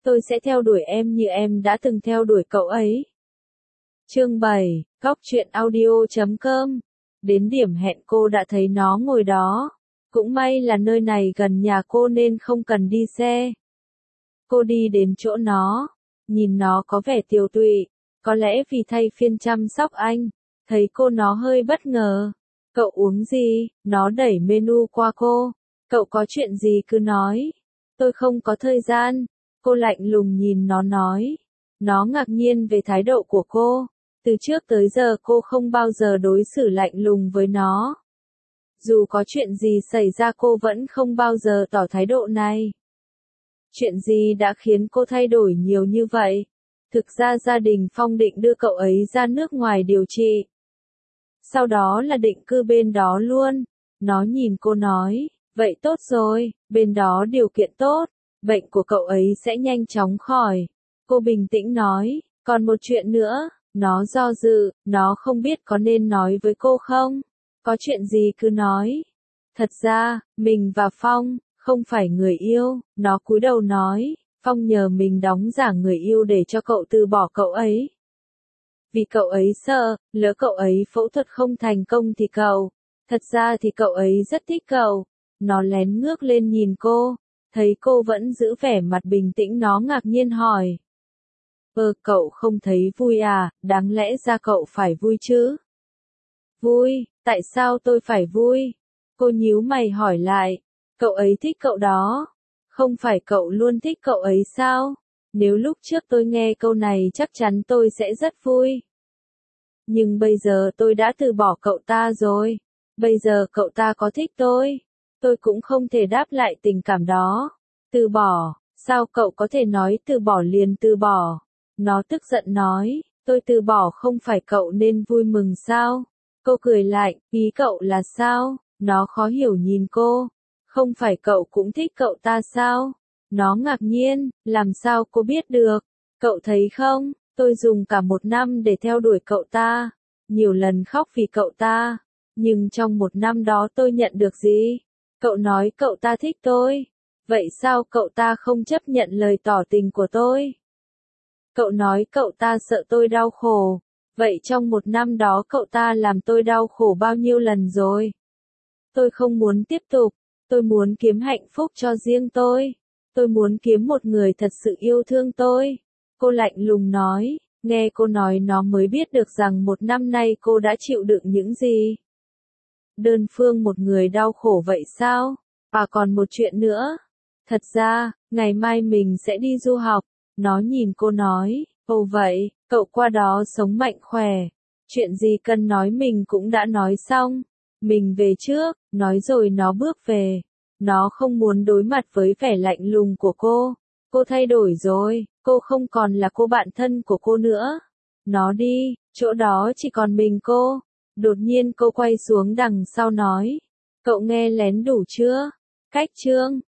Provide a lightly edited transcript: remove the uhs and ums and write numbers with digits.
Tôi sẽ theo đuổi em như em đã từng theo đuổi cậu ấy. Chương 7, Góc truyện audio.com. Đến điểm hẹn cô đã thấy nó ngồi đó. Cũng may là nơi này gần nhà cô nên không cần đi xe. Cô đi đến chỗ nó, nhìn nó có vẻ tiều tụy, có lẽ vì thay phiên chăm sóc anh. Thấy cô nó hơi bất ngờ. Cậu uống gì? Nó đẩy menu qua cô. Cậu có chuyện gì cứ nói. Tôi không có thời gian. Cô lạnh lùng nhìn nó nói. Nó ngạc nhiên về thái độ của cô. Từ trước tới giờ cô không bao giờ đối xử lạnh lùng với nó. Dù có chuyện gì xảy ra cô vẫn không bao giờ tỏ thái độ này. Chuyện gì đã khiến cô thay đổi nhiều như vậy? Thực ra gia đình Phong định đưa cậu ấy ra nước ngoài điều trị. Sau đó là định cư bên đó luôn. Nó nhìn cô nói, vậy tốt rồi, bên đó điều kiện tốt, bệnh của cậu ấy sẽ nhanh chóng khỏi. Cô bình tĩnh nói, còn một chuyện nữa, nó do dự, nó không biết có nên nói với cô không? Có chuyện gì cứ nói. Thật ra, mình và Phong, không phải người yêu, nó cúi đầu nói, Phong nhờ mình đóng giả người yêu để cho cậu từ bỏ cậu ấy. Vì cậu ấy sợ, lỡ cậu ấy phẫu thuật không thành công thì cậu. Thật ra thì cậu ấy rất thích cậu. Nó lén ngước lên nhìn cô. Thấy cô vẫn giữ vẻ mặt bình tĩnh nó ngạc nhiên hỏi. Cậu không thấy vui à, đáng lẽ ra cậu phải vui chứ? Vui, tại sao tôi phải vui? Cô nhíu mày hỏi lại. Cậu ấy thích cậu đó. Không phải cậu luôn thích cậu ấy sao? Nếu lúc trước tôi nghe câu này chắc chắn tôi sẽ rất vui. Nhưng bây giờ tôi đã từ bỏ cậu ta rồi. Bây giờ cậu ta có thích tôi cũng không thể đáp lại tình cảm đó. Từ bỏ, sao cậu có thể nói từ bỏ liền từ bỏ? Nó tức giận nói, tôi từ bỏ không phải cậu nên vui mừng sao? Cô cười lại, ý cậu là sao? Nó khó hiểu nhìn cô. Không phải cậu cũng thích cậu ta sao? Nó ngạc nhiên, làm sao cô biết được? Cậu thấy không, tôi dùng cả 1 năm để theo đuổi cậu ta. Nhiều lần khóc vì cậu ta. Nhưng trong 1 năm đó tôi nhận được gì? Cậu nói cậu ta thích tôi. Vậy sao cậu ta không chấp nhận lời tỏ tình của tôi? Cậu nói cậu ta sợ tôi đau khổ. Vậy trong 1 năm đó cậu ta làm tôi đau khổ bao nhiêu lần rồi? Tôi không muốn tiếp tục. Tôi muốn kiếm hạnh phúc cho riêng tôi. Tôi muốn kiếm một người thật sự yêu thương tôi. Cô lạnh lùng nói, nghe cô nói nó mới biết được rằng 1 năm nay cô đã chịu đựng những gì. Đơn phương một người đau khổ vậy sao? À còn một chuyện nữa. Thật ra, ngày mai mình sẽ đi du học. Nó nhìn cô nói, ồ vậy, cậu qua đó sống mạnh khỏe. Chuyện gì cần nói mình cũng đã nói xong. Mình về trước, nói rồi nó bước về. Nó không muốn đối mặt với vẻ lạnh lùng của cô. Cô thay đổi rồi, cô không còn là cô bạn thân của cô nữa. Nó đi, chỗ đó chỉ còn mình cô. Đột nhiên cô quay xuống đằng sau nói. Cậu nghe lén đủ chưa? Cách chương